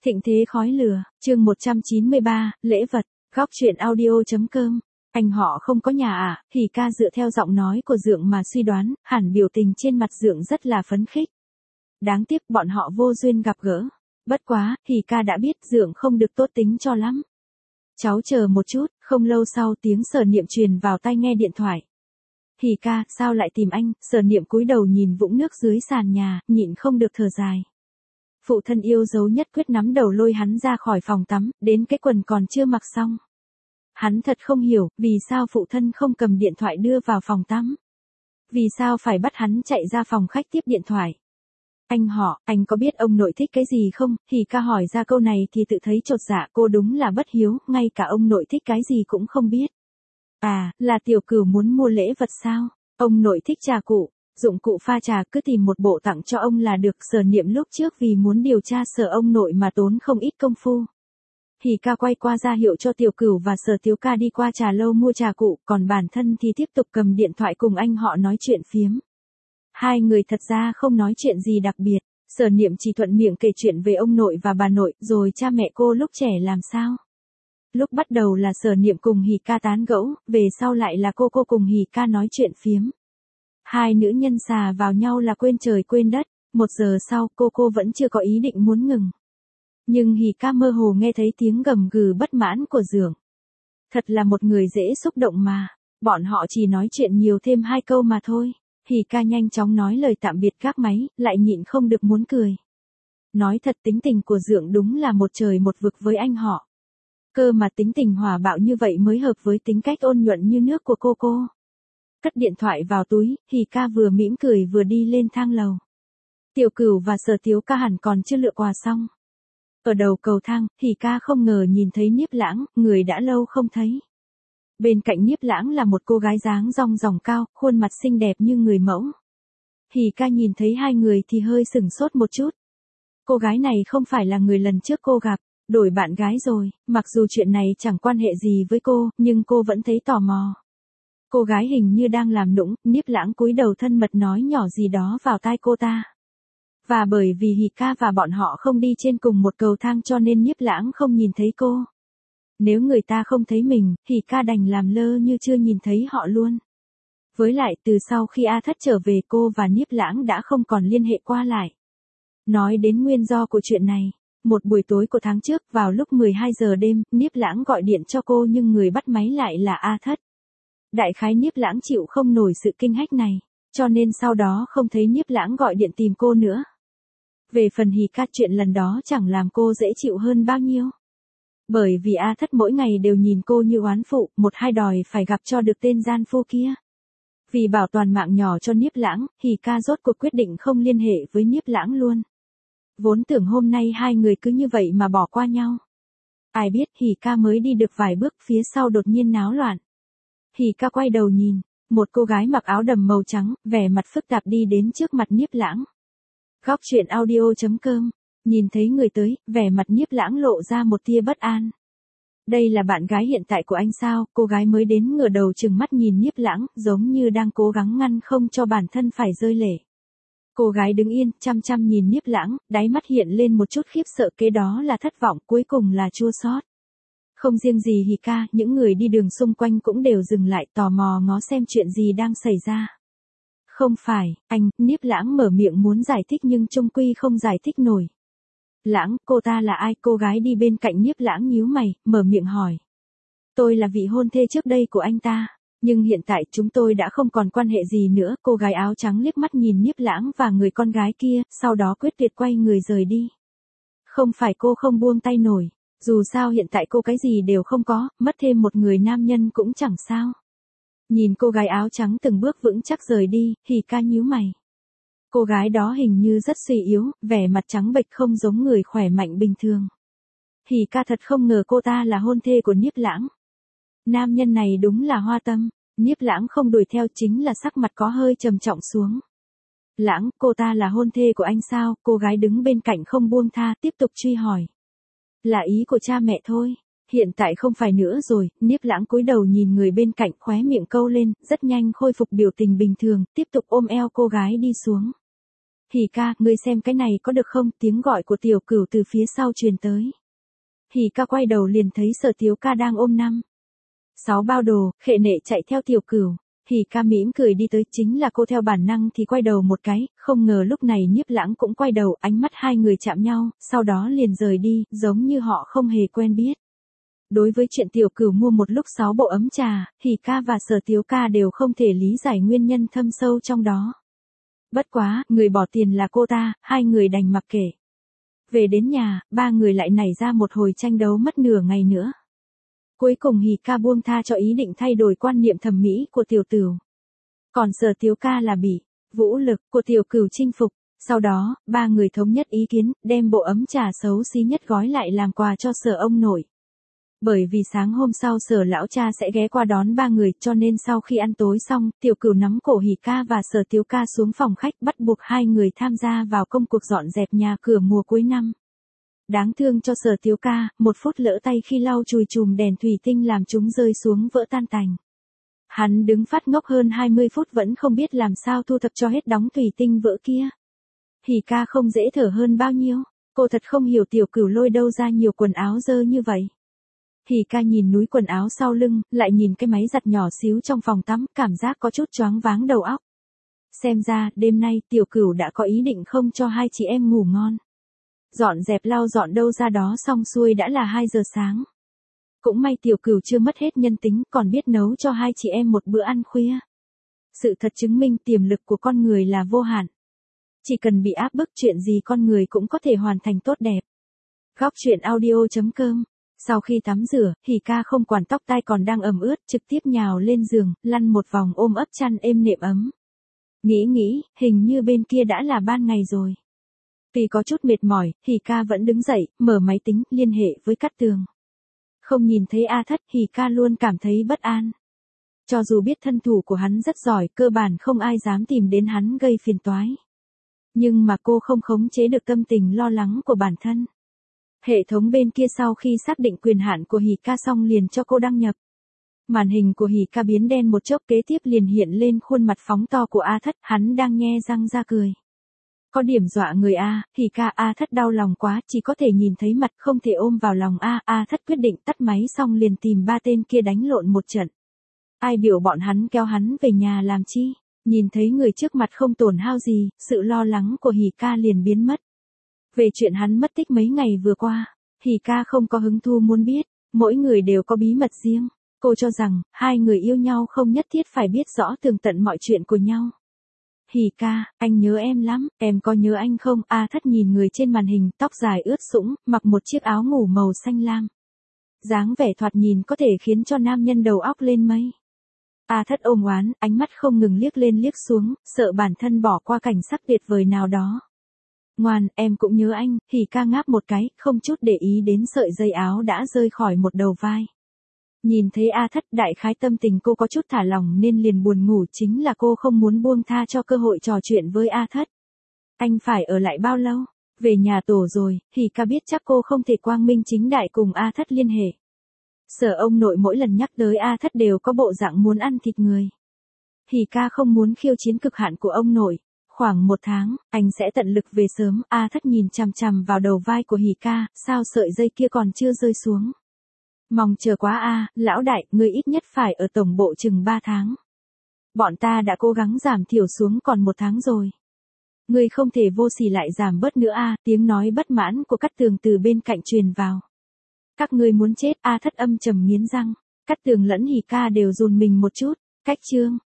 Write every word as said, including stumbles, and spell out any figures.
Thịnh thế khói lửa, chương một trăm chín mươi ba, lễ vật, góc truyện audio.com. Anh họ không có nhà à, thì ca dựa theo giọng nói của Dượng mà suy đoán, hẳn biểu tình trên mặt Dượng rất là phấn khích. Đáng tiếc bọn họ vô duyên gặp gỡ. Bất quá, thì ca đã biết Dượng không được tốt tính cho lắm. Cháu chờ một chút, không lâu sau tiếng Sở Niệm truyền vào tai nghe điện thoại. Thì ca, sao lại tìm anh? Sở Niệm cúi đầu nhìn vũng nước dưới sàn nhà, nhịn không được thở dài. Phụ thân yêu dấu nhất quyết nắm đầu lôi hắn ra khỏi phòng tắm, đến cái quần còn chưa mặc xong. Hắn thật không hiểu, vì sao phụ thân không cầm điện thoại đưa vào phòng tắm. Vì sao phải bắt hắn chạy ra phòng khách tiếp điện thoại. Anh họ, anh có biết ông nội thích cái gì không? Thì ca hỏi ra câu này thì tự thấy chột dạ, cô đúng là bất hiếu, ngay cả ông nội thích cái gì cũng không biết. À, là tiểu cửu muốn mua lễ vật sao? Ông nội thích trà cụ. Dụng cụ pha trà cứ tìm một bộ tặng cho ông là được. Sở Niệm lúc trước vì muốn điều tra Sở ông nội mà tốn không ít công phu. Thì ca quay qua ra hiệu cho tiểu cửu và Sở Tiếu ca đi qua trà lâu mua trà cụ, còn bản thân thì tiếp tục cầm điện thoại cùng anh họ nói chuyện phiếm. Hai người thật ra không nói chuyện gì đặc biệt, Sở Niệm chỉ thuận miệng kể chuyện về ông nội và bà nội, rồi cha mẹ cô lúc trẻ làm sao. Lúc bắt đầu là Sở Niệm cùng Hỉ ca tán gẫu, về sau lại là cô cô cùng Hỉ ca nói chuyện phiếm. Hai nữ nhân xà vào nhau là quên trời quên đất, một giờ sau cô cô vẫn chưa có ý định muốn ngừng. Nhưng Hỉ ca mơ hồ nghe thấy tiếng gầm gừ bất mãn của Dượng. Thật là một người dễ xúc động mà, bọn họ chỉ nói chuyện nhiều thêm hai câu mà thôi. Hỉ ca nhanh chóng nói lời tạm biệt gác máy, lại nhịn không được muốn cười. Nói thật tính tình của Dượng đúng là một trời một vực với anh họ. Cơ mà tính tình hòa bạo như vậy mới hợp với tính cách ôn nhuận như nước của cô cô. Cất điện thoại vào túi, Hỉ ca vừa mỉm cười vừa đi lên thang lầu. Tiểu Cửu và Sở Tiếu ca hẳn còn chưa lựa quà xong. Ở đầu cầu thang, Hỉ ca không ngờ nhìn thấy Niếp Lãng, người đã lâu không thấy. Bên cạnh Niếp Lãng là một cô gái dáng dong dỏng cao, khuôn mặt xinh đẹp như người mẫu. Hỉ ca nhìn thấy hai người thì hơi sửng sốt một chút. Cô gái này không phải là người lần trước cô gặp, đổi bạn gái rồi, mặc dù chuyện này chẳng quan hệ gì với cô, nhưng cô vẫn thấy tò mò. Cô gái hình như đang làm nũng, Niếp Lãng cúi đầu thân mật nói nhỏ gì đó vào tai cô ta. Và bởi vì Hỉ ca và bọn họ không đi trên cùng một cầu thang cho nên Niếp Lãng không nhìn thấy cô. Nếu người ta không thấy mình, Hỉ ca đành làm lơ như chưa nhìn thấy họ luôn. Với lại từ sau khi A Thất trở về cô và Niếp Lãng đã không còn liên hệ qua lại. Nói đến nguyên do của chuyện này, một buổi tối của tháng trước vào lúc mười hai giờ đêm, Niếp Lãng gọi điện cho cô nhưng người bắt máy lại là A Thất. Đại khái Niếp Lãng chịu không nổi sự kinh hách này, cho nên sau đó không thấy Niếp Lãng gọi điện tìm cô nữa. Về phần Hỉ ca, chuyện lần đó chẳng làm cô dễ chịu hơn bao nhiêu. Bởi vì A Thất mỗi ngày đều nhìn cô như oán phụ, một hai đòi phải gặp cho được tên gian phu kia. Vì bảo toàn mạng nhỏ cho Niếp Lãng, Hỉ ca rốt cuộc quyết định không liên hệ với Niếp Lãng luôn. Vốn tưởng hôm nay hai người cứ như vậy mà bỏ qua nhau. Ai biết Hỉ ca mới đi được vài bước phía sau đột nhiên náo loạn. Hỉ ca quay đầu nhìn, một cô gái mặc áo đầm màu trắng, vẻ mặt phức tạp đi đến trước mặt Niếp Lãng. Góc truyện audio.com, nhìn thấy người tới, vẻ mặt Niếp Lãng lộ ra một tia bất an. Đây là bạn gái hiện tại của anh sao? Cô gái mới đến ngửa đầu trừng mắt nhìn Niếp Lãng, giống như đang cố gắng ngăn không cho bản thân phải rơi lệ. Cô gái đứng yên, chăm chăm nhìn Niếp Lãng, đáy mắt hiện lên một chút khiếp sợ, kế đó là thất vọng, cuối cùng là chua xót. Không riêng gì Hỉ ca, những người đi đường xung quanh cũng đều dừng lại tò mò ngó xem chuyện gì đang xảy ra. Không phải, anh, Niếp Lãng mở miệng muốn giải thích nhưng chung quy không giải thích nổi. Lãng, cô ta là ai? Cô gái đi bên cạnh Niếp Lãng nhíu mày, mở miệng hỏi. Tôi là vị hôn thê trước đây của anh ta, nhưng hiện tại chúng tôi đã không còn quan hệ gì nữa. Cô gái áo trắng liếc mắt nhìn Niếp Lãng và người con gái kia, sau đó quyết tuyệt quay người rời đi. Không phải cô không buông tay nổi, dù sao hiện tại cô cái gì đều không có, mất thêm một người nam nhân cũng chẳng sao. Nhìn cô gái áo trắng từng bước vững chắc rời đi, Hỉ ca nhíu mày. Cô gái đó hình như rất suy yếu, vẻ mặt trắng bệch không giống người khỏe mạnh bình thường. Hỉ ca thật không ngờ cô ta là hôn thê của Niếp Lãng. Nam nhân này đúng là hoa tâm. Niếp Lãng không đuổi theo, chính là sắc mặt có hơi trầm trọng xuống. Lãng, cô ta là hôn thê của anh sao? Cô gái đứng bên cạnh không buông tha, tiếp tục truy hỏi. Là ý của cha mẹ thôi. Hiện tại không phải nữa rồi. Niếp Lãng cúi đầu nhìn người bên cạnh, khóe miệng câu lên, rất nhanh khôi phục biểu tình bình thường, tiếp tục ôm eo cô gái đi xuống. Hỉ ca, ngươi xem cái này có được không? Tiếng gọi của tiểu cửu từ phía sau truyền tới. Hỉ ca quay đầu liền thấy Sở Tiếu ca đang ôm năm. Sáu bao đồ, khệ nệ chạy theo tiểu cửu. Hỉ ca mỉm cười đi tới, chính là cô theo bản năng thì quay đầu một cái, không ngờ lúc này Nhiếp Lãng cũng quay đầu, ánh mắt hai người chạm nhau, sau đó liền rời đi, giống như họ không hề quen biết. Đối với chuyện tiểu cửu mua một lúc sáu bộ ấm trà, Hỉ ca và Sở Tiếu ca đều không thể lý giải nguyên nhân thâm sâu trong đó. Bất quá, người bỏ tiền là cô ta, hai người đành mặc kệ. Về đến nhà, ba người lại nảy ra một hồi tranh đấu mất nửa ngày nữa. Cuối cùng Hỉ ca buông tha cho ý định thay đổi quan niệm thẩm mỹ của tiểu tửu. Còn Sở Tiếu ca là bị vũ lực của tiểu cửu chinh phục. Sau đó, ba người thống nhất ý kiến, đem bộ ấm trà xấu xí nhất gói lại làm quà cho Sở ông nội. Bởi vì sáng hôm sau Sở lão cha sẽ ghé qua đón ba người, cho nên sau khi ăn tối xong, tiểu cửu nắm cổ Hỉ ca và Sở Tiếu ca xuống phòng khách, bắt buộc hai người tham gia vào công cuộc dọn dẹp nhà cửa mùa cuối năm. Đáng thương cho Sở Tiếu ca, một phút lỡ tay khi lau chùi chùm đèn thủy tinh làm chúng rơi xuống vỡ tan tành. Hắn đứng phát ngốc hơn hai mươi phút vẫn không biết làm sao thu thập cho hết đóng thủy tinh vỡ kia. Hỉ ca không dễ thở hơn bao nhiêu, cô thật không hiểu tiểu cửu lôi đâu ra nhiều quần áo dơ như vậy. Hỉ ca nhìn núi quần áo sau lưng, lại nhìn cái máy giặt nhỏ xíu trong phòng tắm, cảm giác có chút choáng váng đầu óc. Xem ra, đêm nay tiểu cửu đã có ý định không cho hai chị em ngủ ngon. Dọn dẹp lau dọn đâu ra đó xong xuôi đã là hai giờ sáng. Cũng may tiểu cửu chưa mất hết nhân tính, còn biết nấu cho hai chị em một bữa ăn khuya. Sự thật chứng minh tiềm lực của con người là vô hạn. Chỉ cần bị áp bức chuyện gì con người cũng có thể hoàn thành tốt đẹp. Góc truyện audio chấm com. Sau khi tắm rửa, Hỉ ca không quản tóc tai còn đang ẩm ướt, trực tiếp nhào lên giường, lăn một vòng ôm ấp chăn êm nệm ấm. Nghĩ nghĩ, hình như bên kia đã là ban ngày rồi. Vì có chút mệt mỏi, Hỉ ca vẫn đứng dậy, mở máy tính, liên hệ với Cát Tường. Không nhìn thấy A Thất, Hỉ ca luôn cảm thấy bất an. Cho dù biết thân thủ của hắn rất giỏi, cơ bản không ai dám tìm đến hắn gây phiền toái. Nhưng mà cô không khống chế được tâm tình lo lắng của bản thân. Hệ thống bên kia sau khi xác định quyền hạn của Hỉ ca xong liền cho cô đăng nhập. Màn hình của Hỉ ca biến đen một chốc, kế tiếp liền hiện lên khuôn mặt phóng to của A Thất, hắn đang nhe răng ra cười. Có điểm dọa người A, Hỉ ca. A Thất đau lòng quá, chỉ có thể nhìn thấy mặt không thể ôm vào lòng A. A Thất quyết định tắt máy xong liền tìm ba tên kia đánh lộn một trận. Ai biểu bọn hắn kéo hắn về nhà làm chi, nhìn thấy người trước mặt không tổn hao gì, sự lo lắng của Hỉ ca liền biến mất. Về chuyện hắn mất tích mấy ngày vừa qua, Hỉ ca không có hứng thú muốn biết, mỗi người đều có bí mật riêng. Cô cho rằng, hai người yêu nhau không nhất thiết phải biết rõ tường tận mọi chuyện của nhau. Hỉ ca, anh nhớ em lắm, em có nhớ anh không? A Thất nhìn người trên màn hình, tóc dài ướt sũng, mặc một chiếc áo ngủ màu xanh lam. Dáng vẻ thoạt nhìn có thể khiến cho nam nhân đầu óc lên mây. A Thất ôm oán, ánh mắt không ngừng liếc lên liếc xuống, sợ bản thân bỏ qua cảnh sắc tuyệt vời nào đó. Ngoan, em cũng nhớ anh. Hỉ ca ngáp một cái, không chút để ý đến sợi dây áo đã rơi khỏi một đầu vai. Nhìn thấy A Thất, đại khái tâm tình cô có chút thả lỏng nên liền buồn ngủ, chính là cô không muốn buông tha cho cơ hội trò chuyện với A Thất. Anh phải ở lại bao lâu? Về nhà tổ rồi. Hỉ ca biết chắc cô không thể quang minh chính đại cùng A Thất liên hệ. Sở ông nội mỗi lần nhắc tới A Thất đều có bộ dạng muốn ăn thịt người. Hỉ ca không muốn khiêu chiến cực hạn của ông nội. Khoảng một tháng, anh sẽ tận lực về sớm. A Thất nhìn chằm chằm vào đầu vai của Hỉ ca, sao sợi dây kia còn chưa rơi xuống. Mong chờ quá a, lão đại, ngươi ít nhất phải ở tổng bộ chừng ba tháng. Bọn ta đã cố gắng giảm thiểu xuống còn một tháng rồi. Ngươi không thể vô sỉ lại giảm bớt nữa a, tiếng nói bất mãn của Cát Tường từ bên cạnh truyền vào. Các ngươi muốn chết. A Thất âm trầm nghiến răng. Cát Tường lẫn Hỉ ca đều run mình một chút. Cách chương,